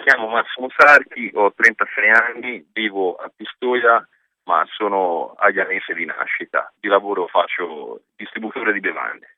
chiamo Massimo Sarchi, ho 36 anni, vivo a Pistoia, ma sono aglianese di nascita. Di lavoro faccio distributore di bevande.